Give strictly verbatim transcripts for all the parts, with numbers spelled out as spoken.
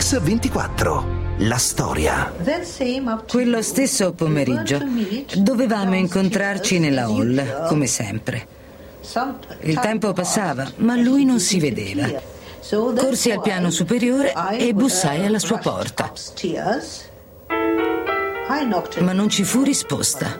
Mix ventiquattro. La storia. Quello stesso pomeriggio dovevamo incontrarci nella hall, come sempre. Il tempo passava, ma lui non si vedeva. Corsi al piano superiore e bussai alla sua porta. Ma non ci fu risposta.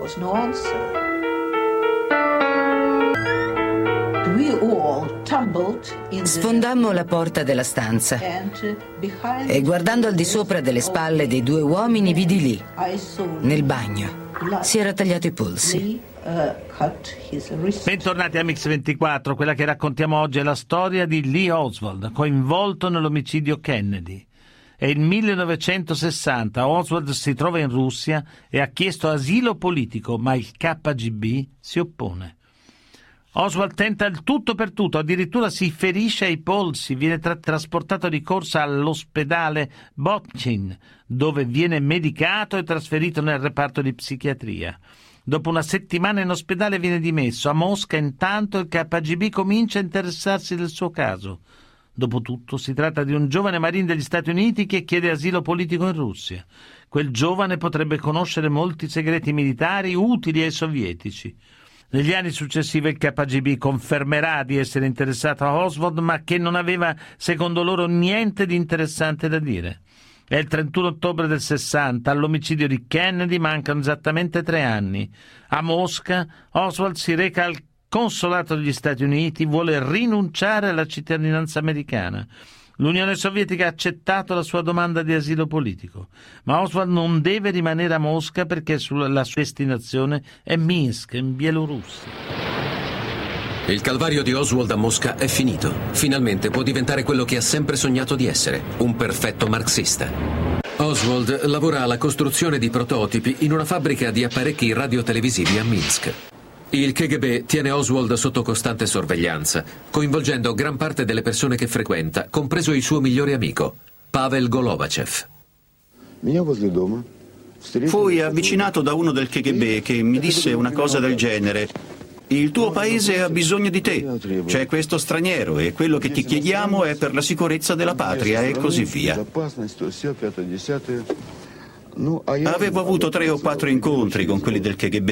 Sfondammo la porta della stanza e guardando al di sopra delle spalle dei due uomini vidi lì, nel bagno, si era tagliato i polsi. Bentornati a Mix ventiquattro, quella che raccontiamo oggi è la storia di Lee Oswald, coinvolto nell'omicidio Kennedy. È il millenovecentosessanta, Oswald si trova in Russia e ha chiesto asilo politico, ma il K G B si oppone. Oswald tenta il tutto per tutto, addirittura si ferisce ai polsi, viene tra- trasportato di corsa all'ospedale Botkin, dove viene medicato e trasferito nel reparto di psichiatria. Dopo una settimana in ospedale viene dimesso. A Mosca, intanto, il K G B comincia a interessarsi del suo caso. Dopotutto si tratta di un giovane marine degli Stati Uniti che chiede asilo politico in Russia. Quel giovane potrebbe conoscere molti segreti militari utili ai sovietici. Negli anni successivi il K G B confermerà di essere interessato a Oswald, ma che non aveva, secondo loro, niente di interessante da dire. È il trentuno ottobre del sessanta, all'omicidio di Kennedy mancano esattamente tre anni. A Mosca, Oswald si reca al consolato degli Stati Uniti, vuole rinunciare alla cittadinanza americana. L'Unione Sovietica ha accettato la sua domanda di asilo politico, ma Oswald non deve rimanere a Mosca perché la sua destinazione è Minsk, in Bielorussia. Il calvario di Oswald a Mosca è finito. Finalmente può diventare quello che ha sempre sognato di essere, un perfetto marxista. Oswald lavora alla costruzione di prototipi in una fabbrica di apparecchi radiotelevisivi a Minsk. Il K G B tiene Oswald sotto costante sorveglianza, coinvolgendo gran parte delle persone che frequenta, compreso il suo migliore amico, Pavel Golobachev. Fui avvicinato da uno del K G B che mi disse una cosa del genere: il tuo paese ha bisogno di te, c'è questo straniero e quello che ti chiediamo è per la sicurezza della patria e così via. Avevo avuto tre o quattro incontri con quelli del K G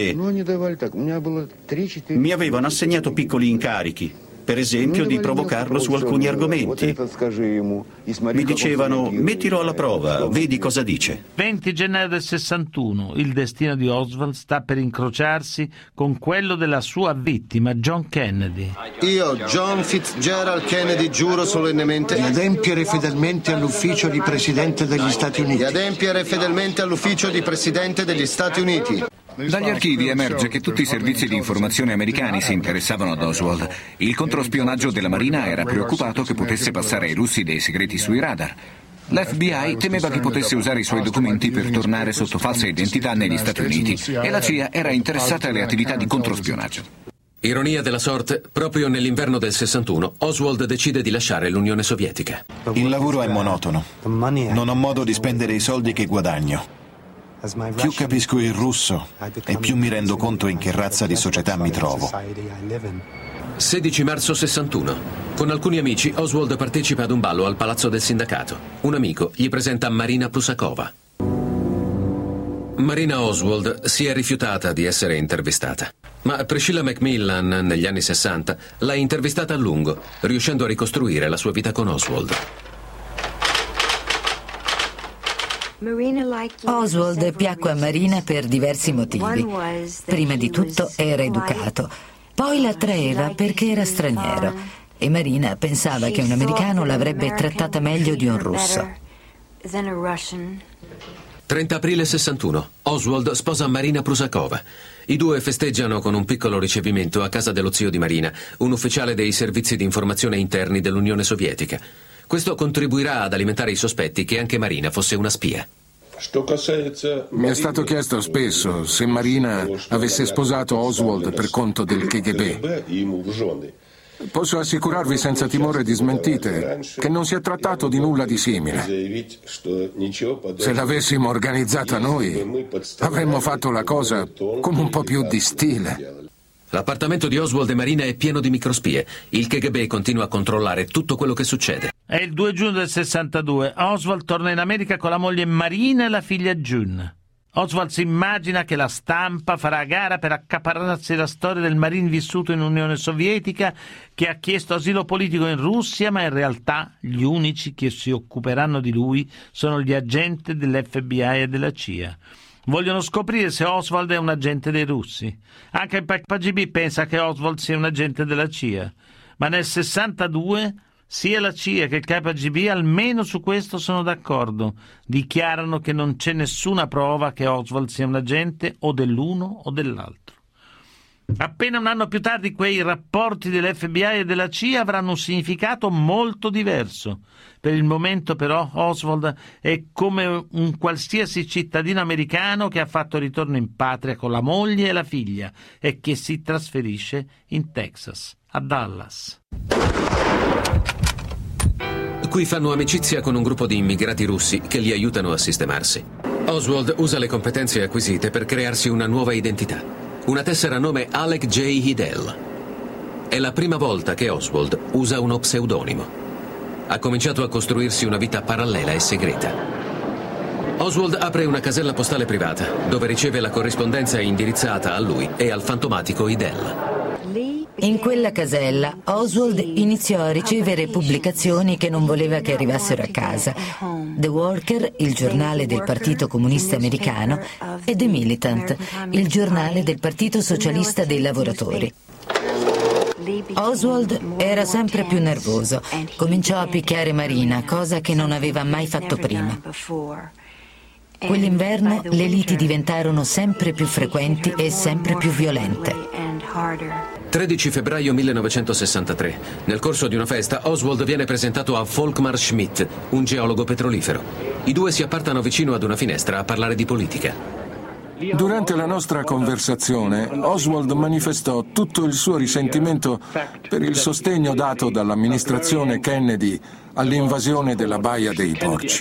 B. Mi avevano assegnato piccoli incarichi, per esempio di provocarlo su alcuni argomenti. Mi dicevano: mettilo alla prova, vedi cosa dice. venti gennaio del sessantuno, il destino di Oswald sta per incrociarsi con quello della sua vittima, John Kennedy. Io, John Fitzgerald Kennedy, giuro solennemente di adempiere fedelmente all'ufficio di Presidente degli Stati Uniti. Di adempiere fedelmente all'ufficio di Presidente degli Stati Uniti. Dagli archivi emerge che tutti i servizi di informazione americani si interessavano ad Oswald. Il controspionaggio della Marina era preoccupato che potesse passare ai russi dei segreti sui radar. L'F B I temeva che potesse usare i suoi documenti per tornare sotto falsa identità negli Stati Uniti e la C I A era interessata alle attività di controspionaggio. Ironia della sorte, proprio nell'inverno del sessantuno, Oswald decide di lasciare l'Unione Sovietica. Il lavoro è monotono. Non ho modo di spendere i soldi che guadagno. Più capisco il russo e più mi rendo conto in che razza di società mi trovo. sedici marzo sessantuno. Con alcuni amici Oswald partecipa ad un ballo al Palazzo del Sindacato. Un amico gli presenta Marina Prusakova. Marina Oswald si è rifiutata di essere intervistata, ma Priscilla Macmillan negli anni sessanta l'ha intervistata a lungo, riuscendo a ricostruire la sua vita con Oswald. Oswald piacque a Marina per diversi motivi. Prima di tutto era educato, poi l'attraeva perché era straniero e Marina pensava che un americano l'avrebbe trattata meglio di un russo. trenta aprile sessantuno. Oswald sposa Marina Prusakova. I due festeggiano con un piccolo ricevimento a casa dello zio di Marina, un ufficiale dei servizi di informazione interni dell'Unione Sovietica. Questo contribuirà ad alimentare i sospetti che anche Marina fosse una spia. Mi è stato chiesto spesso se Marina avesse sposato Oswald per conto del K G B. Posso assicurarvi senza timore di smentite che non si è trattato di nulla di simile. Se l'avessimo organizzata noi, avremmo fatto la cosa con un po' più di stile. L'appartamento di Oswald e Marina è pieno di microspie. Il K G B continua a controllare tutto quello che succede. È il due giugno del sessantadue. Oswald torna in America con la moglie Marina e la figlia June. Oswald si immagina che la stampa farà a gara per accaparrarsi la storia del marine vissuto in Unione Sovietica che ha chiesto asilo politico in Russia, ma in realtà gli unici che si occuperanno di lui sono gli agenti dell'F B I e della C I A. Vogliono scoprire se Oswald è un agente dei russi. Anche il K G B pensa che Oswald sia un agente della C I A. Ma nel sessantadue sia la C I A che il K G B almeno su questo sono d'accordo. Dichiarano che non c'è nessuna prova che Oswald sia un agente o dell'uno o dell'altro. Appena un anno più tardi quei rapporti dell'F B I e della C I A avranno un significato molto diverso. Per il momento però Oswald è come un qualsiasi cittadino americano che ha fatto ritorno in patria con la moglie e la figlia e che si trasferisce in Texas, a Dallas. Qui fanno amicizia con un gruppo di immigrati russi che li aiutano a sistemarsi. Oswald usa le competenze acquisite per crearsi una nuova identità. Una tessera a nome Alec J. Hidell. È la prima volta che Oswald usa uno pseudonimo. Ha cominciato a costruirsi una vita parallela e segreta. Oswald apre una casella postale privata, dove riceve la corrispondenza indirizzata a lui e al fantomatico Hidell. In quella casella Oswald iniziò a ricevere pubblicazioni che non voleva che arrivassero a casa. The Worker, il giornale del Partito Comunista Americano, e The Militant, il giornale del Partito Socialista dei Lavoratori. Oswald era sempre più nervoso. Cominciò a picchiare Marina, cosa che non aveva mai fatto prima. Quell'inverno le liti diventarono sempre più frequenti e sempre più violente. tredici febbraio millenovecentosessantatré. Nel corso di una festa, Oswald viene presentato a Volkmar Schmidt, un geologo petrolifero. I due si appartano vicino ad una finestra a parlare di politica. Durante la nostra conversazione, Oswald manifestò tutto il suo risentimento per il sostegno dato dall'amministrazione Kennedy all'invasione della Baia dei Porci.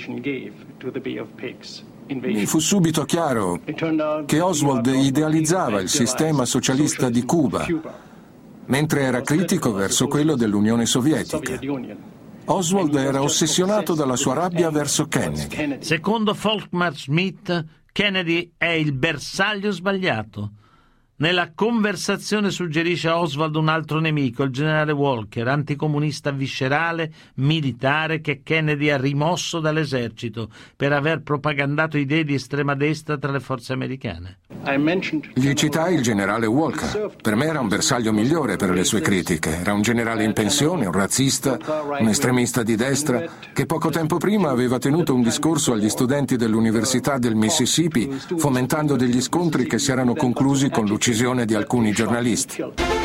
Mi fu subito chiaro che Oswald idealizzava il sistema socialista di Cuba, mentre era critico verso quello dell'Unione Sovietica. Oswald era ossessionato dalla sua rabbia verso Kennedy. Secondo Volkmar Schmidt, Kennedy è il bersaglio sbagliato. Nella conversazione suggerisce a Oswald un altro nemico, il generale Walker, anticomunista viscerale, militare, che Kennedy ha rimosso dall'esercito per aver propagandato idee di estrema destra tra le forze americane. Gli citai il generale Walker. Per me era un bersaglio migliore per le sue critiche. Era un generale in pensione, un razzista, un estremista di destra, che poco tempo prima aveva tenuto un discorso agli studenti dell'Università del Mississippi, fomentando degli scontri che si erano conclusi con l'uccisione di alcuni giornalisti.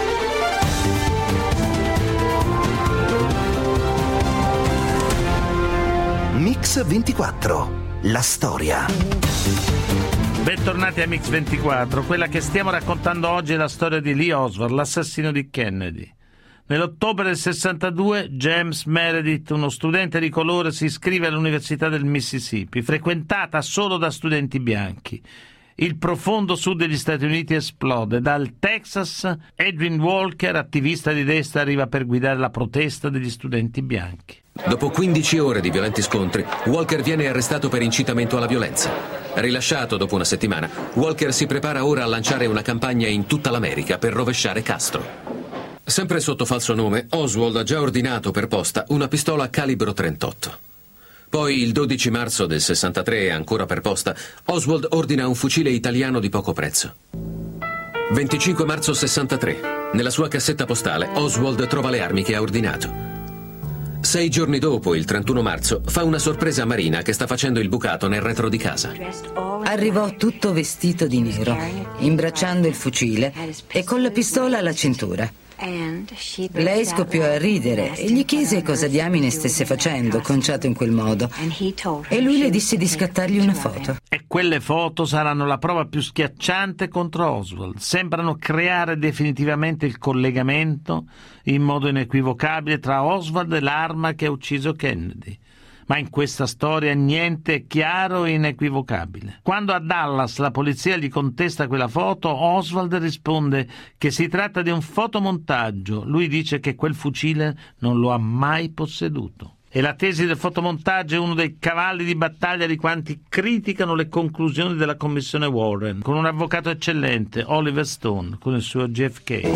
Mix ventiquattro, la storia. Bentornati a Mix ventiquattro. Quella che stiamo raccontando oggi è la storia di Lee Oswald, l'assassino di Kennedy. Nell'ottobre del sessantadue James Meredith, uno studente di colore, si iscrive all'Università del Mississippi, frequentata solo da studenti bianchi. Il profondo sud degli Stati Uniti esplode. Dal Texas, Edwin Walker, attivista di destra, arriva per guidare la protesta degli studenti bianchi. Dopo quindici ore di violenti scontri, Walker viene arrestato per incitamento alla violenza. Rilasciato dopo una settimana, Walker si prepara ora a lanciare una campagna in tutta l'America per rovesciare Castro. Sempre sotto falso nome, Oswald ha già ordinato per posta una pistola calibro trentotto. Poi, il dodici marzo del sessantatré, ancora per posta, Oswald ordina un fucile italiano di poco prezzo. venticinque marzo sessantatré. Nella sua cassetta postale, Oswald trova le armi che ha ordinato. Sei giorni dopo, il trentuno marzo, fa una sorpresa a Marina che sta facendo il bucato nel retro di casa. Arrivò tutto vestito di nero, imbracciando il fucile e con la pistola alla cintura. Lei scoppiò a ridere e gli chiese cosa diamine stesse facendo, conciato in quel modo. E lui le disse di scattargli una foto. E quelle foto saranno la prova più schiacciante contro Oswald. Sembrano creare definitivamente il collegamento in modo inequivocabile tra Oswald e l'arma che ha ucciso Kennedy. Ma in questa storia niente è chiaro e inequivocabile. Quando a Dallas la polizia gli contesta quella foto, Oswald risponde che si tratta di un fotomontaggio. Lui dice che quel fucile non lo ha mai posseduto. E la tesi del fotomontaggio è uno dei cavalli di battaglia di quanti criticano le conclusioni della commissione Warren, con un avvocato eccellente, Oliver Stone, con il suo J F K.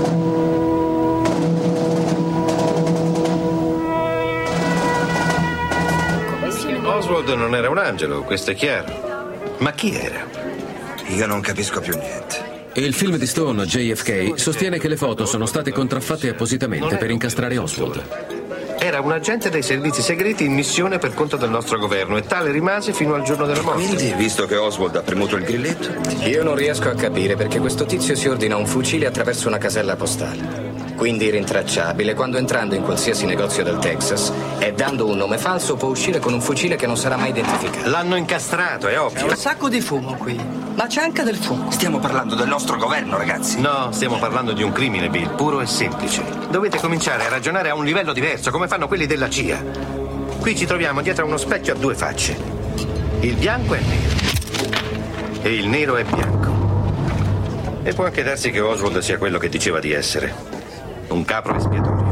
Oswald non era un angelo, questo è chiaro. Ma chi era? Io non capisco più niente. Il film di Stone, J F K, sostiene che le foto sono state contraffatte appositamente per incastrare Oswald. Era un agente dei servizi segreti in missione per conto del nostro governo e tale rimase fino al giorno della morte. Quindi, visto che Oswald ha premuto il grilletto? Io non riesco a capire perché questo tizio si ordina un fucile attraverso una casella postale. Quindi rintracciabile quando entrando in qualsiasi negozio del Texas e dando un nome falso può uscire con un fucile che non sarà mai identificato. L'hanno incastrato, è ovvio. C'è un sacco di fumo qui, ma c'è anche del fuoco. Stiamo parlando del nostro governo, ragazzi. No, stiamo parlando di un crimine, Bill, puro e semplice. Dovete cominciare a ragionare a un livello diverso, come fanno quelli della C I A. Qui ci troviamo dietro a uno specchio a due facce. Il bianco è nero e il nero è bianco. E può anche darsi che Oswald sia quello che diceva di essere. Un capro espiatorio.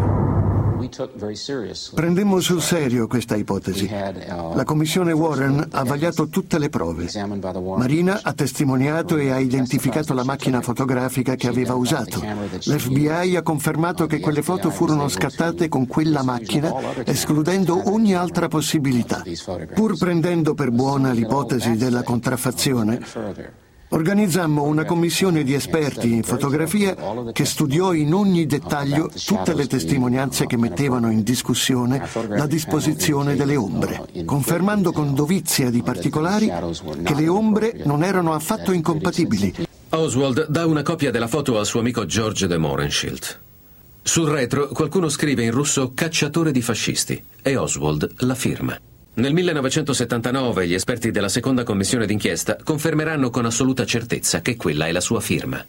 Prendemmo sul serio questa ipotesi. La commissione Warren ha vagliato tutte le prove. Marina ha testimoniato e ha identificato la macchina fotografica che aveva usato. L'F B I ha confermato che quelle foto furono scattate con quella macchina, escludendo ogni altra possibilità. Pur prendendo per buona l'ipotesi della contraffazione, organizzammo una commissione di esperti in fotografia che studiò in ogni dettaglio tutte le testimonianze che mettevano in discussione la disposizione delle ombre, confermando con dovizia di particolari che le ombre non erano affatto incompatibili. Oswald dà una copia della foto al suo amico George de Mohrenschildt. Sul retro qualcuno scrive in russo "cacciatore di fascisti" e Oswald la firma. Nel millenovecentosettantanove gli esperti della seconda commissione d'inchiesta confermeranno con assoluta certezza che quella è la sua firma.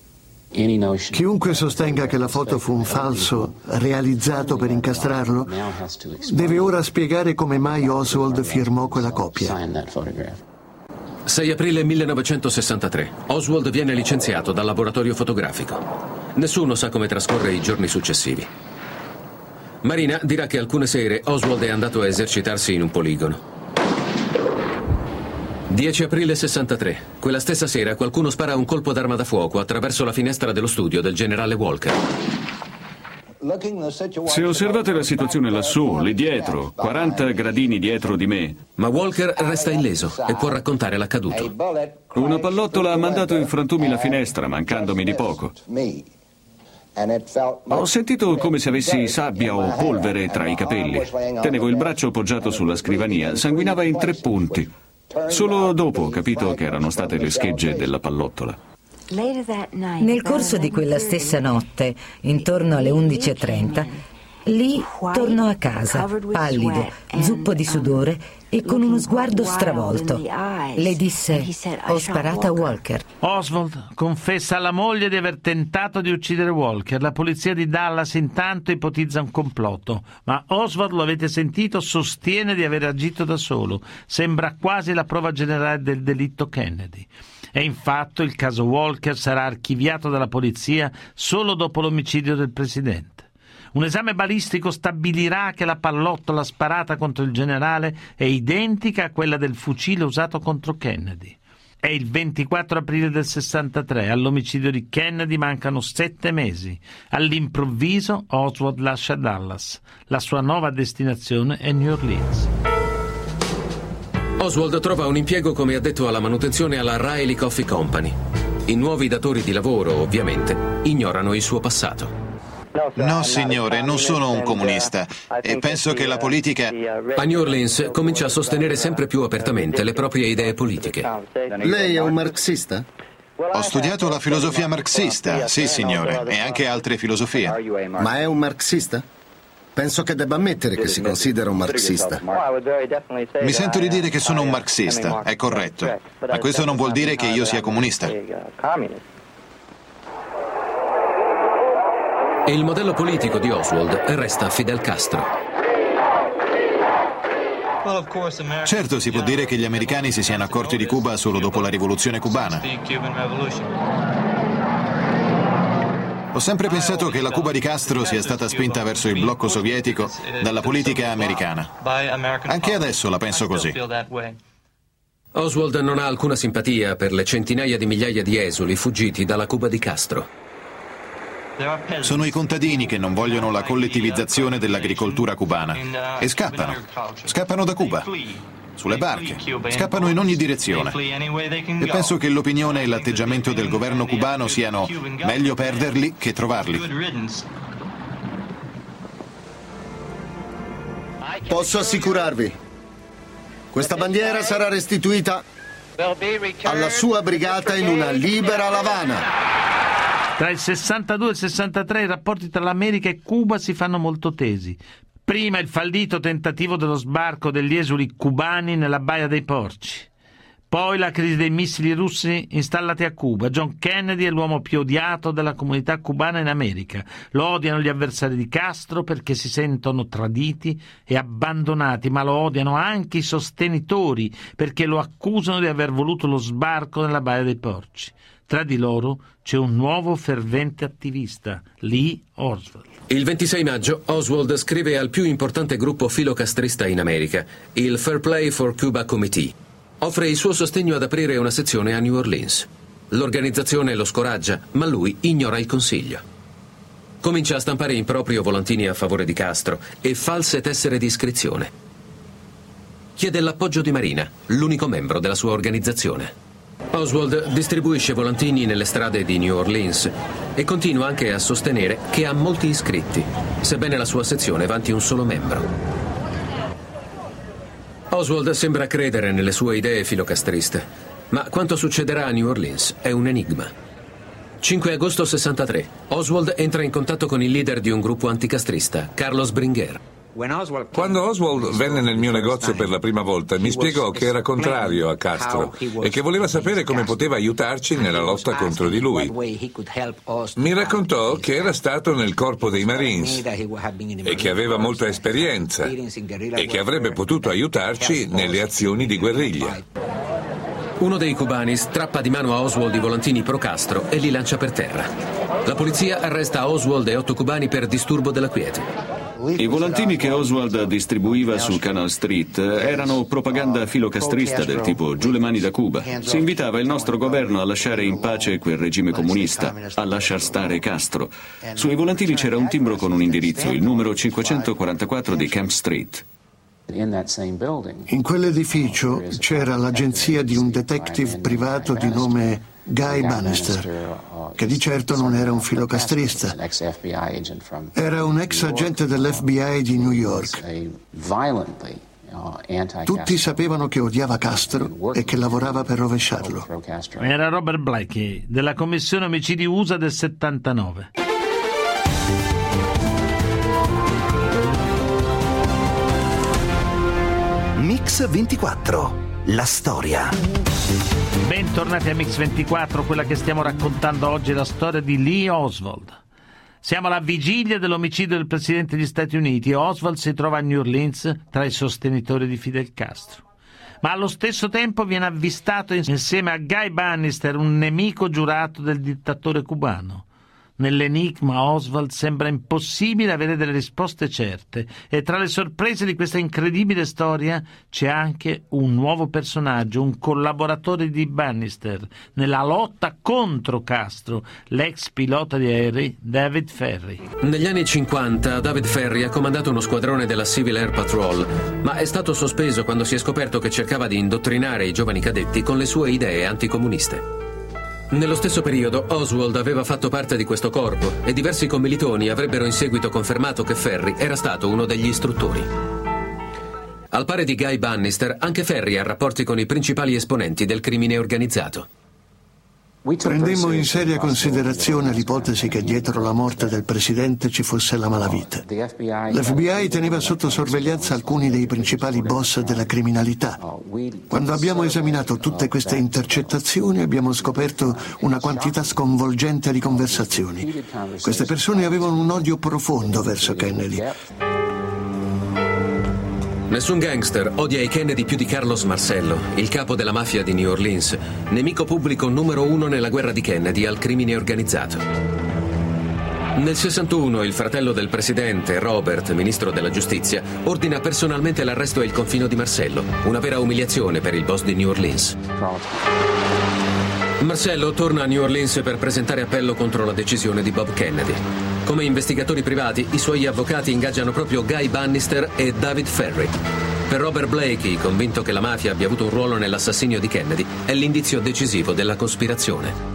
Chiunque sostenga che la foto fu un falso realizzato per incastrarlo deve ora spiegare come mai Oswald firmò quella copia. sei aprile millenovecentosessantatré. Oswald viene licenziato dal laboratorio fotografico. Nessuno sa come trascorre i giorni successivi. Marina dirà che alcune sere Oswald è andato a esercitarsi in un poligono. dieci aprile sessantatré. Quella stessa sera qualcuno spara un colpo d'arma da fuoco attraverso la finestra dello studio del generale Walker. Se osservate la situazione lassù, lì dietro, quaranta gradini dietro di me. Ma Walker resta illeso e può raccontare l'accaduto. Una pallottola ha mandato in frantumi la finestra, mancandomi di poco. Ho sentito come se avessi sabbia o polvere tra i capelli. Tenevo il braccio poggiato sulla scrivania, sanguinava in tre punti. Solo dopo ho capito che erano state le schegge della pallottola. Nel corso di quella stessa notte, intorno alle undici e trenta, Lee tornò a casa, pallido, zuppo di sudore e con uno sguardo stravolto. Le disse: "Ho sparato a Walker". Oswald confessa alla moglie di aver tentato di uccidere Walker. La polizia di Dallas intanto ipotizza un complotto, ma Oswald, lo avete sentito, sostiene di aver agito da solo. Sembra quasi la prova generale del delitto Kennedy. E infatti il caso Walker sarà archiviato dalla polizia solo dopo l'omicidio del presidente. Un esame balistico stabilirà che la pallottola sparata contro il generale è identica a quella del fucile usato contro Kennedy. È il ventiquattro aprile del sessantatré, all'omicidio di Kennedy mancano sette mesi. All'improvviso Oswald lascia Dallas. La sua nuova destinazione è New Orleans. Oswald trova un impiego come addetto alla manutenzione alla Riley Coffee Company. I nuovi datori di lavoro, ovviamente, ignorano il suo passato. No, signore, non sono un comunista e penso che la politica... A New Orleans comincia a sostenere sempre più apertamente le proprie idee politiche. Lei è un marxista? Ho studiato la filosofia marxista, sì, signore, e anche altre filosofie. Ma è un marxista? Penso che debba ammettere che si considera un marxista. Mi sento di dire che sono un marxista, è corretto, ma questo non vuol dire che io sia comunista. Il modello politico di Oswald resta Fidel Castro. Certo, si può dire che gli americani si siano accorti di Cuba solo dopo la rivoluzione cubana. Ho sempre pensato che la Cuba di Castro sia stata spinta verso il blocco sovietico dalla politica americana. Anche adesso la penso così. Oswald non ha alcuna simpatia per le centinaia di migliaia di esuli fuggiti dalla Cuba di Castro. Sono i contadini che non vogliono la collettivizzazione dell'agricoltura cubana e scappano. Scappano da Cuba, sulle barche, scappano in ogni direzione. E penso che l'opinione e l'atteggiamento del governo cubano siano meglio perderli che trovarli. Posso assicurarvi, questa bandiera sarà restituita alla sua brigata in una libera La Habana. Tra il sessantadue e il sessantatré i rapporti tra l'America e Cuba si fanno molto tesi. Prima il fallito tentativo dello sbarco degli esuli cubani nella Baia dei Porci. Poi la crisi dei missili russi installati a Cuba. John Kennedy è l'uomo più odiato della comunità cubana in America. Lo odiano gli avversari di Castro perché si sentono traditi e abbandonati, ma lo odiano anche i sostenitori perché lo accusano di aver voluto lo sbarco nella Baia dei Porci. Tra di loro c'è un nuovo fervente attivista, Lee Oswald. Il ventisei maggio Oswald scrive al più importante gruppo filocastrista in America, il Fair Play for Cuba Committee. Offre il suo sostegno ad aprire una sezione a New Orleans. L'organizzazione lo scoraggia, ma lui ignora il consiglio. Comincia a stampare in proprio volantini a favore di Castro e false tessere di iscrizione. Chiede l'appoggio di Marina, l'unico membro della sua organizzazione. Oswald distribuisce volantini nelle strade di New Orleans e continua anche a sostenere che ha molti iscritti, sebbene la sua sezione vanti un solo membro. Oswald sembra credere nelle sue idee filocastriste, ma quanto succederà a New Orleans è un enigma. cinque agosto sessantatré, Oswald entra in contatto con il leader di un gruppo anticastrista, Carlos Bringer. Quando Oswald venne nel mio negozio per la prima volta, mi spiegò che era contrario a Castro e che voleva sapere come poteva aiutarci nella lotta contro di lui. Mi raccontò che era stato nel corpo dei Marines e che aveva molta esperienza e che avrebbe potuto aiutarci nelle azioni di guerriglia. Uno dei cubani strappa di mano a Oswald i volantini pro Castro e li lancia per terra. La polizia arresta Oswald e otto cubani per disturbo della quiete. I volantini che Oswald distribuiva sul Canal Street erano propaganda filocastrista del tipo giù le mani da Cuba. Si invitava il nostro governo a lasciare in pace quel regime comunista, a lasciar stare Castro. Sui volantini c'era un timbro con un indirizzo, il numero cinquecentoquarantaquattro di Camp Street. In quell'edificio c'era l'agenzia di un detective privato di nome Guy Bannister, che di certo non era un filocastrista. Era un ex agente dell'F B I di New York. Tutti sapevano che odiava Castro e che lavorava per rovesciarlo. Era Robert Blakey, della Commissione Omicidi U S A del settantanove. Mix ventiquattro, la storia. Bentornati a Mix ventiquattro, quella che stiamo raccontando oggi è la storia di Lee Oswald. Siamo alla vigilia dell'omicidio del Presidente degli Stati Uniti e Oswald si trova a New Orleans tra i sostenitori di Fidel Castro. Ma allo stesso tempo viene avvistato insieme a Guy Bannister, un nemico giurato del dittatore cubano. Nell'enigma Oswald sembra impossibile avere delle risposte certe e tra le sorprese di questa incredibile storia c'è anche un nuovo personaggio, un collaboratore di Bannister nella lotta contro Castro, l'ex pilota di aerei David Ferry. Negli anni cinquanta David Ferry ha comandato uno squadrone della Civil Air Patrol, ma è stato sospeso quando si è scoperto che cercava di indottrinare i giovani cadetti con le sue idee anticomuniste. Nello stesso periodo Oswald aveva fatto parte di questo corpo e diversi commilitoni avrebbero in seguito confermato che Ferry era stato uno degli istruttori. Al pari di Guy Bannister, anche Ferry ha rapporti con i principali esponenti del crimine organizzato. Prendemmo in seria considerazione l'ipotesi che dietro la morte del presidente ci fosse la malavita. L'F B I teneva sotto sorveglianza alcuni dei principali boss della criminalità. Quando abbiamo esaminato tutte queste intercettazioni abbiamo scoperto una quantità sconvolgente di conversazioni. Queste persone avevano un odio profondo verso Kennedy. Nessun gangster odia i Kennedy più di Carlos Marcello, il capo della mafia di New Orleans, nemico pubblico numero uno nella guerra di Kennedy al crimine organizzato. Nel sessantuno il fratello del presidente, Robert, ministro della giustizia, ordina personalmente l'arresto e il confino di Marcello, una vera umiliazione per il boss di New Orleans. Marcello torna a New Orleans per presentare appello contro la decisione di Bob Kennedy. Come investigatori privati, i suoi avvocati ingaggiano proprio Guy Bannister e David Ferry. Per Robert Blakey, convinto che la mafia abbia avuto un ruolo nell'assassinio di Kennedy, è l'indizio decisivo della cospirazione.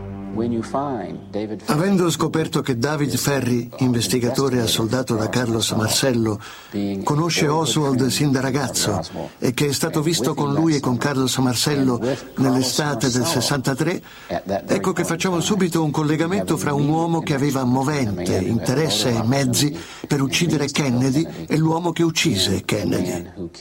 Avendo scoperto che David Ferry, investigatore assoldato da Carlos Marcello, conosce Oswald sin da ragazzo e che è stato visto con lui e con Carlos Marcello nell'estate del sessantatré, ecco che facciamo subito un collegamento fra un uomo che aveva movente, interesse e mezzi per uccidere Kennedy e l'uomo che uccise Kennedy.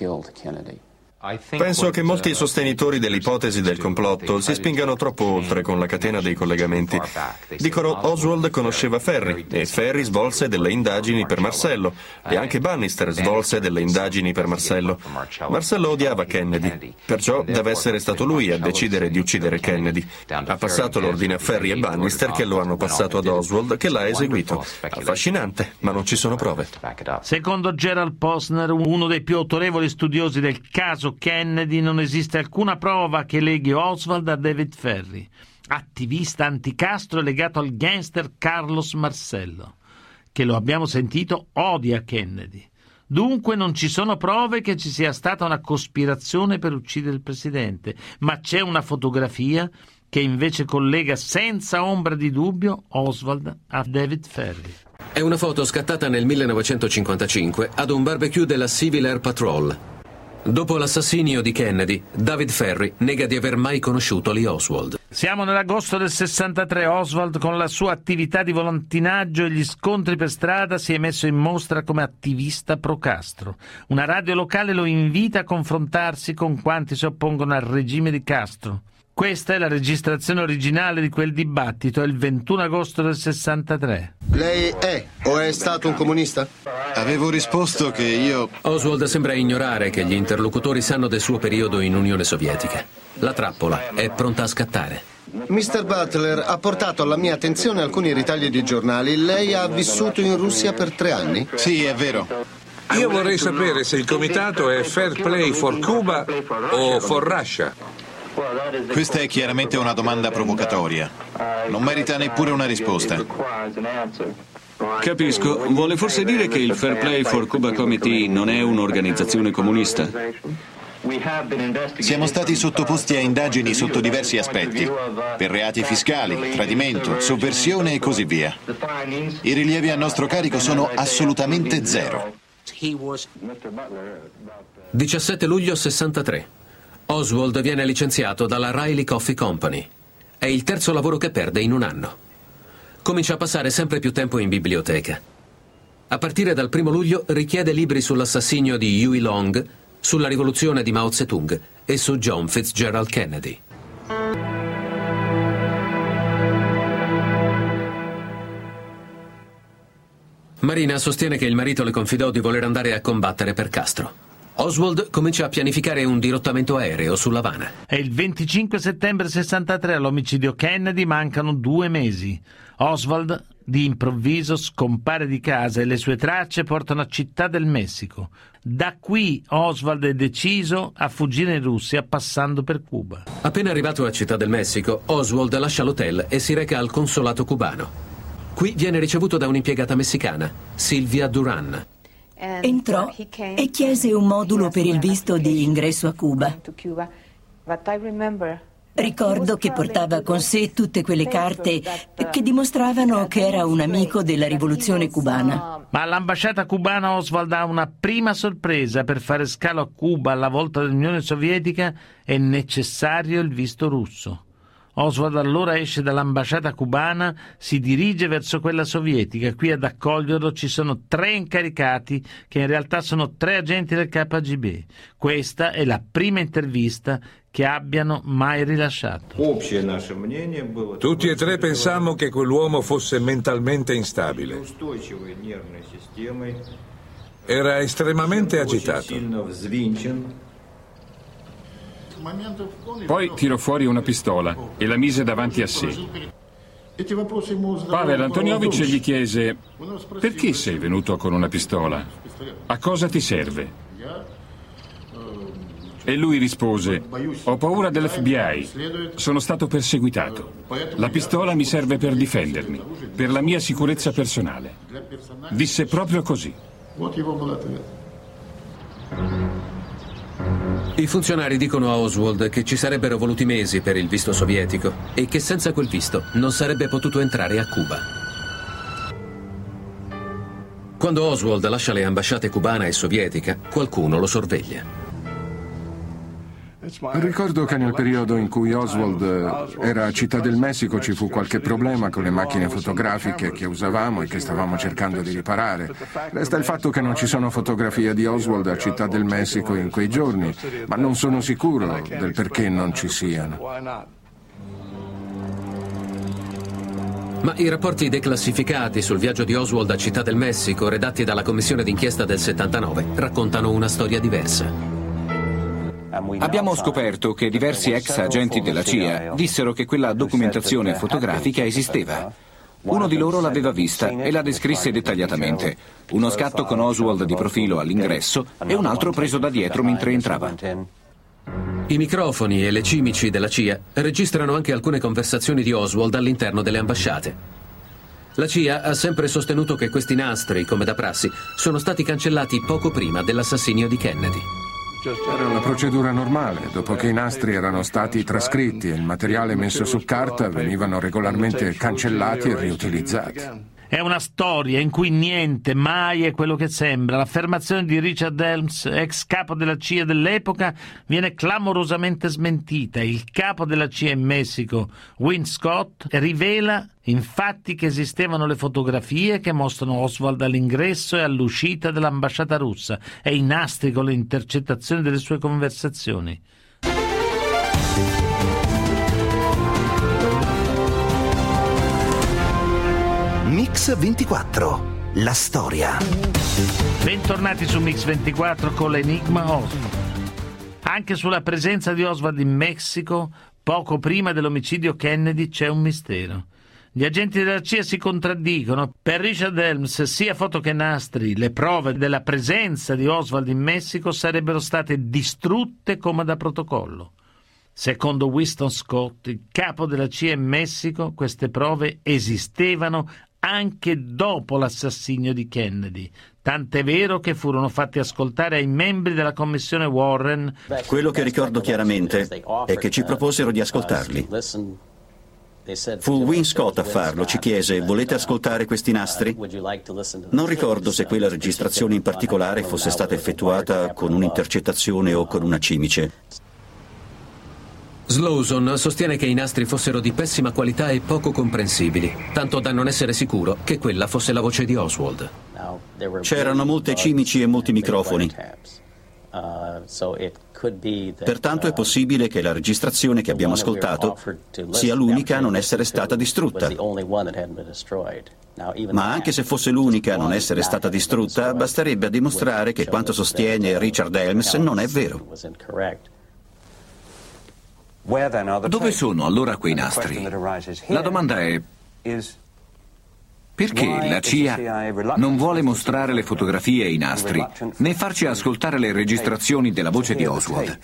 Penso che molti sostenitori dell'ipotesi del complotto si spingano troppo oltre con la catena dei collegamenti. Dicono Oswald conosceva Ferry e Ferry svolse delle indagini per Marcello e anche Bannister svolse delle indagini per Marcello. Marcello odiava Kennedy, perciò deve essere stato lui a decidere di uccidere Kennedy. Ha passato l'ordine a Ferry e Bannister che lo hanno passato ad Oswald che l'ha eseguito. Affascinante, ma non ci sono prove. Secondo Gerald Posner, uno dei più autorevoli studiosi del caso Kennedy, non esiste alcuna prova che leghi Oswald a David Ferry, attivista anticastro legato al gangster Carlos Marcello, che, lo abbiamo sentito, odia Kennedy. Dunque non ci sono prove che ci sia stata una cospirazione per uccidere il presidente, ma c'è una fotografia che invece collega senza ombra di dubbio Oswald a David Ferry. È una foto scattata nel millenovecentocinquantacinque ad un barbecue della Civil Air Patrol. Dopo l'assassinio di Kennedy, David Ferry nega di aver mai conosciuto Lee Oswald. Siamo nell'agosto del sessantatré. Oswald, con la sua attività di volantinaggio e gli scontri per strada, si è messo in mostra come attivista pro Castro. Una radio locale lo invita a confrontarsi con quanti si oppongono al regime di Castro. Questa è la registrazione originale di quel dibattito, è il ventuno agosto del sessantatré. Lei è o è stato un comunista? Avevo risposto che io... Oswald sembra ignorare che gli interlocutori sanno del suo periodo in Unione Sovietica. La trappola è pronta a scattare. mister Butler ha portato alla mia attenzione alcuni ritagli di giornali. Lei ha vissuto in Russia per tre anni? Sì, è vero. Io vorrei sapere se il comitato è Fair Play for Cuba o for Russia. Questa è chiaramente una domanda provocatoria. Non merita neppure una risposta. Capisco. Vuole forse dire che il Fair Play for Cuba Committee non è un'organizzazione comunista? Siamo stati sottoposti a indagini sotto diversi aspetti, per reati fiscali, tradimento, sovversione e così via. I rilievi a nostro carico sono assolutamente zero. diciassette luglio sessantatré. Oswald viene licenziato dalla Riley Coffee Company. È il terzo lavoro che perde in un anno. Comincia a passare sempre più tempo in biblioteca. A partire dal primo luglio richiede libri sull'assassinio di Huey Long, sulla rivoluzione di Mao Zedong e su John Fitzgerald Kennedy. Marina sostiene che il marito le confidò di voler andare a combattere per Castro. Oswald comincia a pianificare un dirottamento aereo sull'Havana. È il venticinque settembre sessantatré, all'omicidio Kennedy mancano due mesi. Oswald di improvviso scompare di casa e le sue tracce portano a Città del Messico. Da qui Oswald è deciso a fuggire in Russia passando per Cuba. Appena arrivato a Città del Messico, Oswald lascia l'hotel e si reca al consolato cubano. Qui viene ricevuto da un'impiegata messicana, Silvia Duran. Entrò e chiese un modulo per il visto di ingresso a Cuba. Ricordo che portava con sé tutte quelle carte che dimostravano che era un amico della rivoluzione cubana. Ma all'ambasciata cubana Oswald ha una prima sorpresa. Per fare scalo a Cuba alla volta dell'Unione Sovietica è necessario il visto russo. Oswald allora esce dall'ambasciata cubana, si dirige verso quella sovietica. Qui ad accoglierlo ci sono tre incaricati che in realtà sono tre agenti del K G B. Questa è la prima intervista che abbiano mai rilasciato. Tutti e tre pensammo che quell'uomo fosse mentalmente instabile. Era estremamente agitato. Poi tirò fuori una pistola e la mise davanti a sé. Pavel Antoniovich gli chiese: perché sei venuto con una pistola? A cosa ti serve? E lui rispose: ho paura dell'F B I, sono stato perseguitato. La pistola mi serve per difendermi, per la mia sicurezza personale. Disse proprio così. I funzionari dicono a Oswald che ci sarebbero voluti mesi per il visto sovietico e che senza quel visto non sarebbe potuto entrare a Cuba. Quando Oswald lascia le ambasciate cubana e sovietica, qualcuno lo sorveglia. Ricordo che nel periodo in cui Oswald era a Città del Messico ci fu qualche problema con le macchine fotografiche che usavamo e che stavamo cercando di riparare. Resta il fatto che non ci sono fotografie di Oswald a Città del Messico in quei giorni, ma non sono sicuro del perché non ci siano. Ma i rapporti declassificati sul viaggio di Oswald a Città del Messico, redatti dalla commissione d'inchiesta del settantanove, raccontano una storia diversa. Abbiamo scoperto che diversi ex agenti della C I A dissero che quella documentazione fotografica esisteva. Uno di loro l'aveva vista e la descrisse dettagliatamente. Uno scatto con Oswald di profilo all'ingresso e un altro preso da dietro mentre entrava. I microfoni e le cimici della C I A registrano anche alcune conversazioni di Oswald all'interno delle ambasciate. La C I A ha sempre sostenuto che questi nastri, come da prassi, sono stati cancellati poco prima dell'assassinio di Kennedy. Era una procedura normale. Dopo che i nastri erano stati trascritti e il materiale messo su carta, venivano regolarmente cancellati e riutilizzati. È una storia in cui niente mai è quello che sembra. L'affermazione di Richard Helms, ex capo della C I A dell'epoca, viene clamorosamente smentita. Il capo della C I A in Messico, Win Scott, rivela infatti che esistevano le fotografie che mostrano Oswald all'ingresso e all'uscita dell'ambasciata russa e i nastri con le intercettazioni delle sue conversazioni. Mix ventiquattro, la storia. Bentornati su Mix ventiquattro con l'enigma Oswald. Anche sulla presenza di Oswald in Messico, poco prima dell'omicidio Kennedy, c'è un mistero. Gli agenti della C I A si contraddicono. Per Richard Helms, sia foto che nastri, le prove della presenza di Oswald in Messico sarebbero state distrutte come da protocollo. Secondo Winston Scott, il capo della C I A in Messico, queste prove esistevano anche dopo l'assassinio di Kennedy. Tant'è vero che furono fatti ascoltare ai membri della commissione Warren. Quello che ricordo chiaramente è che ci proposero di ascoltarli. Fu Win Scott a farlo, ci chiese: volete ascoltare questi nastri? Non ricordo se quella registrazione in particolare fosse stata effettuata con un'intercettazione o con una cimice. Slawson sostiene che i nastri fossero di pessima qualità e poco comprensibili, tanto da non essere sicuro che quella fosse la voce di Oswald. C'erano molte cimici e molti microfoni. Pertanto è possibile che la registrazione che abbiamo ascoltato sia l'unica a non essere stata distrutta. Ma anche se fosse l'unica a non essere stata distrutta, basterebbe a dimostrare che quanto sostiene Richard Helms non è vero. Dove sono allora quei nastri? La domanda è: perché la C I A non vuole mostrare le fotografie e i nastri, né farci ascoltare le registrazioni della voce di Oswald?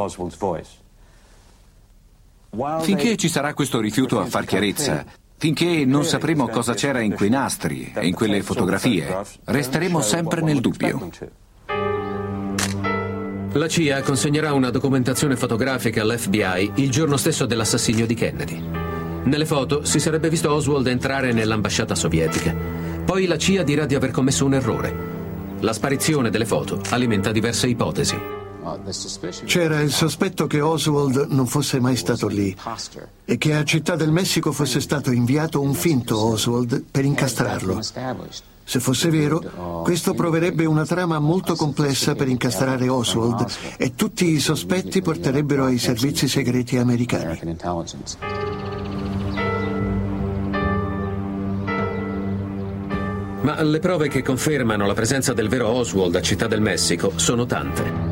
Finché ci sarà questo rifiuto a far chiarezza, finché non sapremo cosa c'era in quei nastri e in quelle fotografie, resteremo sempre nel dubbio. La C I A consegnerà una documentazione fotografica all'F B I il giorno stesso dell'assassinio di Kennedy. Nelle foto si sarebbe visto Oswald entrare nell'ambasciata sovietica. Poi la C I A dirà di aver commesso un errore. La sparizione delle foto alimenta diverse ipotesi. C'era il sospetto che Oswald non fosse mai stato lì e che a Città del Messico fosse stato inviato un finto Oswald per incastrarlo. Se fosse vero, questo proverebbe una trama molto complessa per incastrare Oswald e tutti i sospetti porterebbero ai servizi segreti americani. Ma le prove che confermano la presenza del vero Oswald a Città del Messico sono tante.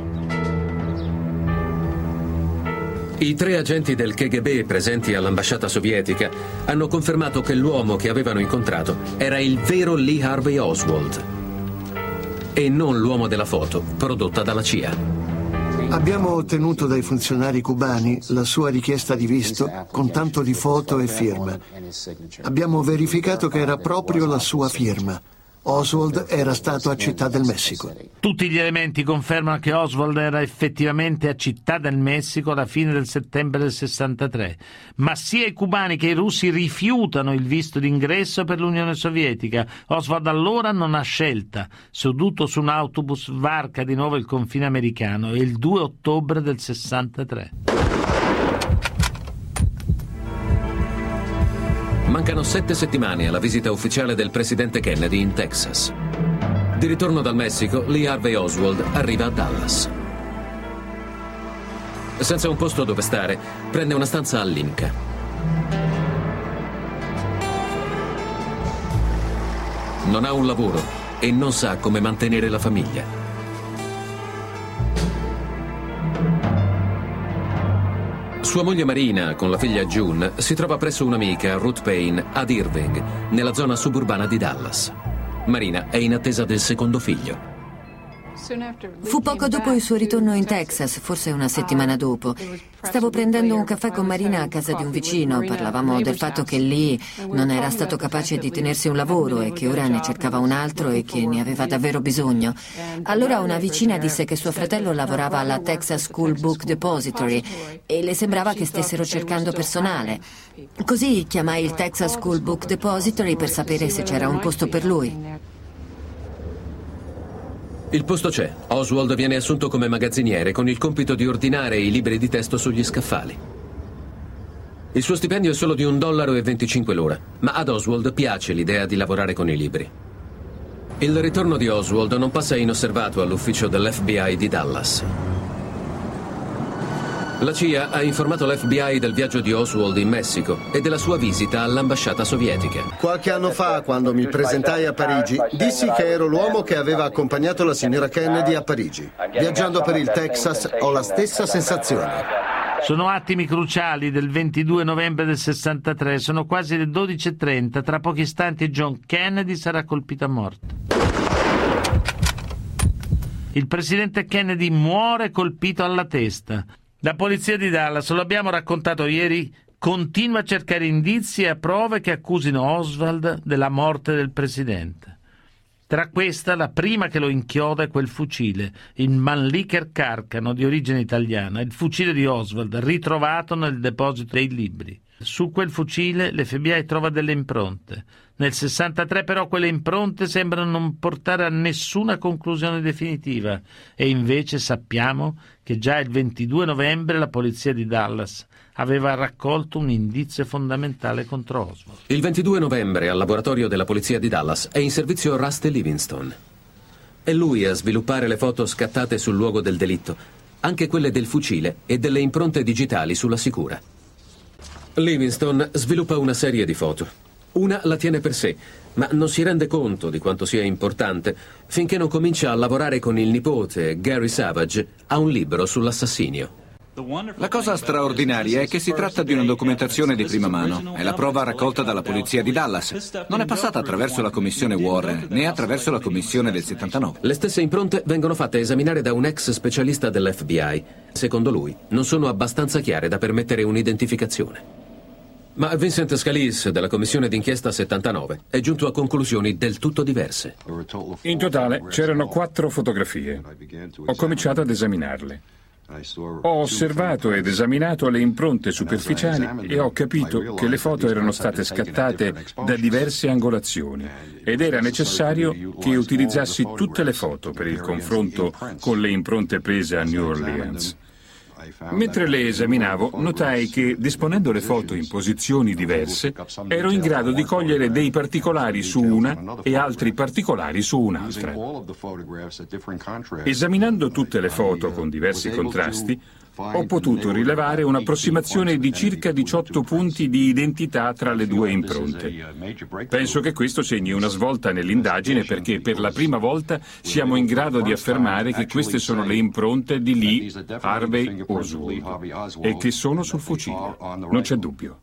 I tre agenti del K G B presenti all'ambasciata sovietica hanno confermato che l'uomo che avevano incontrato era il vero Lee Harvey Oswald e non l'uomo della foto prodotta dalla C I A. Abbiamo ottenuto dai funzionari cubani la sua richiesta di visto con tanto di foto e firma. Abbiamo verificato che era proprio la sua firma. Oswald era stato a Città del Messico. Tutti gli elementi confermano che Oswald era effettivamente a Città del Messico alla fine del settembre del sessantatré, ma sia i cubani che i russi rifiutano il visto d'ingresso per l'Unione Sovietica. Oswald allora non ha scelta. Seduto su un autobus varca di nuovo il confine americano. È il due ottobre del sessantatré. Mancano sette settimane alla visita ufficiale del presidente Kennedy in Texas. Di ritorno dal Messico, Lee Harvey Oswald arriva a Dallas. Senza un posto dove stare, prende una stanza all'Inca. Non ha un lavoro e non sa come mantenere la famiglia. Sua moglie Marina, con la figlia June, si trova presso un'amica, Ruth Payne, ad Irving, nella zona suburbana di Dallas. Marina è in attesa del secondo figlio. Fu poco dopo il suo ritorno in Texas, forse una settimana dopo. Stavo prendendo un caffè con Marina a casa di un vicino. Parlavamo del fatto che Lee non era stato capace di tenersi un lavoro e che ora ne cercava un altro e che ne aveva davvero bisogno. Allora una vicina disse che suo fratello lavorava alla Texas School Book Depository e le sembrava che stessero cercando personale. Così chiamai il Texas School Book Depository per sapere se c'era un posto per lui. Il posto c'è. Oswald viene assunto come magazziniere con il compito di ordinare i libri di testo sugli scaffali. Il suo stipendio è solo di un dollaro e venticinque l'ora, ma ad Oswald piace l'idea di lavorare con i libri. Il ritorno di Oswald non passa inosservato all'ufficio dell'F B I di Dallas. La C I A ha informato l'F B I del viaggio di Oswald in Messico e della sua visita all'ambasciata sovietica. Qualche anno fa, quando mi presentai a Parigi, dissi che ero l'uomo che aveva accompagnato la signora Kennedy a Parigi. Viaggiando per il Texas ho la stessa sensazione. Sono attimi cruciali del ventidue novembre del sessantatré, sono quasi le dodici e trenta, tra pochi istanti John Kennedy sarà colpito a morte. Il presidente Kennedy muore colpito alla testa. La polizia di Dallas, lo abbiamo raccontato ieri, continua a cercare indizi e prove che accusino Oswald della morte del presidente. Tra questa, la prima che lo inchioda è quel fucile, il Mannlicher Carcano di origine italiana, il fucile di Oswald, ritrovato nel deposito dei libri. Su quel fucile l'F B I trova delle impronte. Nel sessantatré però quelle impronte sembrano non portare a nessuna conclusione definitiva e invece sappiamo che già il ventidue novembre la polizia di Dallas aveva raccolto un indizio fondamentale contro Oswald. Il ventidue novembre al laboratorio della polizia di Dallas è in servizio Rusty Livingston. È lui a sviluppare le foto scattate sul luogo del delitto, anche quelle del fucile e delle impronte digitali sulla sicura. Livingston sviluppa una serie di foto. Una la tiene per sé, ma non si rende conto di quanto sia importante finché non comincia a lavorare con il nipote, Gary Savage, a un libro sull'assassinio. La cosa straordinaria è che si tratta di una documentazione di prima mano. È la prova raccolta dalla polizia di Dallas. Non è passata attraverso la commissione Warren, né attraverso la commissione del settantanove. Le stesse impronte vengono fatte esaminare da un ex specialista dell'F B I. Secondo lui, non sono abbastanza chiare da permettere un'identificazione. Ma Vincent Scalise, della commissione d'inchiesta settantanove, è giunto a conclusioni del tutto diverse. In totale c'erano quattro fotografie. Ho cominciato ad esaminarle. Ho osservato ed esaminato le impronte superficiali e ho capito che le foto erano state scattate da diverse angolazioni ed era necessario che utilizzassi tutte le foto per il confronto con le impronte prese a New Orleans. Mentre le esaminavo, notai che, disponendo le foto in posizioni diverse, ero in grado di cogliere dei particolari su una e altri particolari su un'altra. Esaminando tutte le foto con diversi contrasti, ho potuto rilevare un'approssimazione di circa diciotto punti di identità tra le due impronte. Penso che questo segni una svolta nell'indagine perché per la prima volta siamo in grado di affermare che queste sono le impronte di Lee Harvey Oswald e che sono sul fucile. Non c'è dubbio.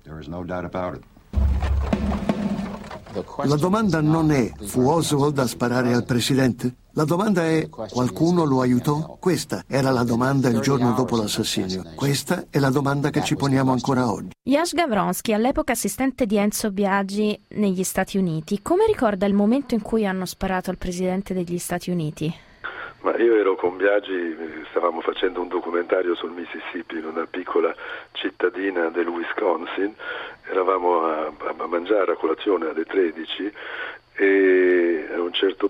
La domanda non è: fu Oswald a sparare al presidente? La domanda è: qualcuno lo aiutò? Questa era la domanda il giorno dopo l'assassinio. Questa è la domanda che ci poniamo ancora oggi. Jaś Gawronski, all'epoca assistente di Enzo Biagi negli Stati Uniti, come ricorda il momento in cui hanno sparato al presidente degli Stati Uniti? Ma io ero con Biagi, stavamo facendo un documentario sul Mississippi in una piccola cittadina del Wisconsin, eravamo a, a mangiare a colazione alle tredici e a un certo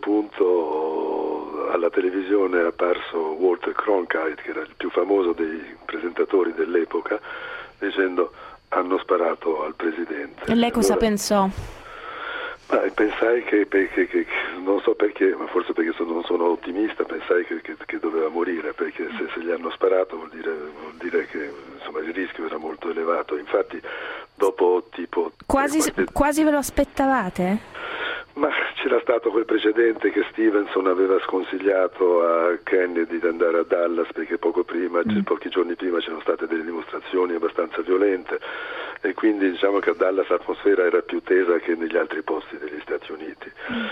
punto alla televisione è apparso Walter Cronkite, che era il più famoso dei presentatori dell'epoca, dicendo: hanno sparato al presidente. E lei cosa allora, pensò? Ma pensai che, che, che, non so perché, ma forse perché sono, non sono ottimista, pensai che, che, che doveva morire, perché se, se gli hanno sparato vuol dire, vuol dire che insomma, il rischio era molto elevato. Infatti dopo tipo... Quasi, qualche... quasi ve lo aspettavate? Ma c'era stato quel precedente che Stevenson aveva sconsigliato a Kennedy di andare a Dallas perché poco prima, mm. pochi giorni prima c'erano state delle dimostrazioni abbastanza violente e quindi diciamo che a Dallas l'atmosfera era più tesa che negli altri posti degli Stati Uniti. Mm.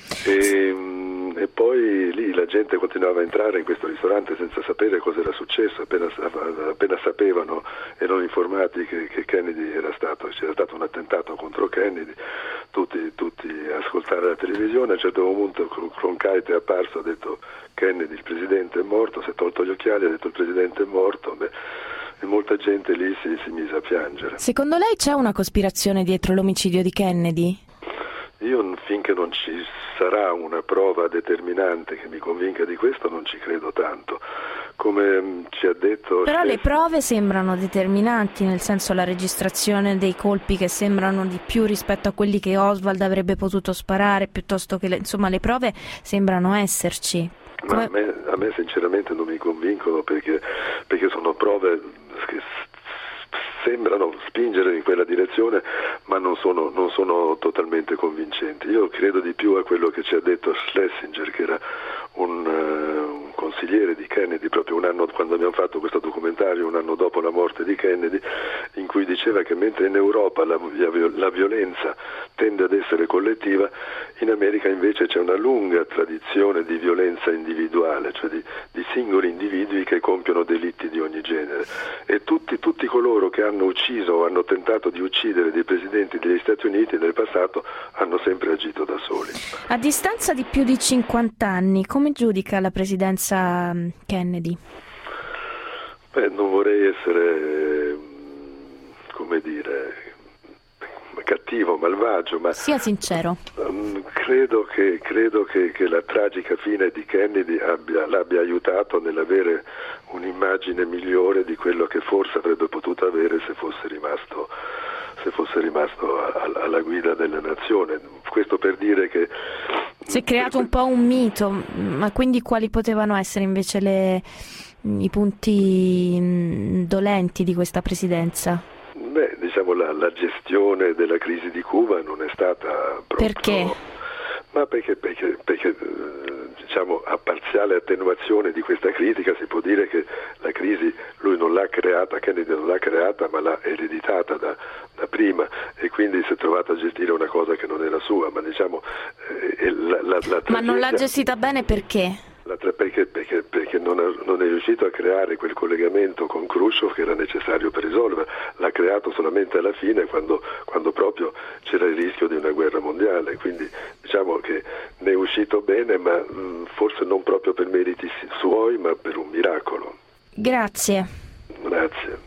E, e poi lì la gente continuava a entrare in questo ristorante senza sapere cosa era successo, appena, appena sapevano, erano informati che, che Kennedy era stato, c'era stato un attentato contro Kennedy, tutti, tutti ascoltare la televisione. A un certo punto Cronkite è apparso, ha detto: Kennedy, il presidente è morto, si è tolto gli occhiali, ha detto: il presidente è morto. Beh, e molta gente lì si, si mise a piangere. Secondo lei c'è una cospirazione dietro l'omicidio di Kennedy? Io finché non ci sarà una prova determinante che mi convinca di questo non ci credo tanto. Come ci ha detto... Però le prove sembrano determinanti, nel senso la registrazione dei colpi che sembrano di più rispetto a quelli che Oswald avrebbe potuto sparare, piuttosto che... Le, insomma, le prove sembrano esserci. Come... Ma a me, a me sinceramente non mi convincono perché, perché sono prove che sembrano spingere in quella direzione, ma non sono, non sono totalmente convincenti. Io credo di più a quello che ci ha detto Schlesinger, che era un, uh, un consigliere di Kennedy proprio un anno, quando abbiamo fatto questo documentario, un anno dopo la morte di Kennedy, in cui diceva che mentre in Europa la, la violenza tende ad essere collettiva, in America invece c'è una lunga tradizione di violenza individuale, cioè di, di singoli individui che compiono delitti di ogni genere, e tutti, tutti coloro che hanno ucciso o hanno tentato di uccidere dei presidenti degli Stati Uniti nel passato hanno sempre agito da soli. A distanza di più di cinquanta anni, come giudica la presidenza Kennedy? Beh, non vorrei essere, come dire, cattivo, malvagio, ma sia sincero. Um, credo che, credo che, che la tragica fine di Kennedy abbia, l'abbia aiutato nell'avere un'immagine migliore di quello che forse avrebbe potuto avere se fosse rimasto, se fosse rimasto a, a, alla guida della nazione. Questo per dire che si è creato un po' un mito, ma quindi quali potevano essere invece le, i punti dolenti di questa presidenza? Beh, diciamo la, la gestione della crisi di Cuba non è stata proprio... Perché? Ma perché, perché, perché diciamo a parziale attenuazione di questa critica si può dire che la crisi lui non l'ha creata, Kennedy non l'ha creata, ma l'ha ereditata da, da prima, e quindi si è trovato a gestire una cosa che non era sua, ma diciamo eh, la, la, la tragedia... Ma non l'ha gestita bene perché? Perché, perché, perché non, è, non è riuscito a creare quel collegamento con Khrushchev che era necessario per risolvere, l'ha creato solamente alla fine quando, quando proprio c'era il rischio di una guerra mondiale, quindi diciamo che ne è uscito bene, ma mh, forse non proprio per meriti suoi, ma per un miracolo. Grazie. Grazie.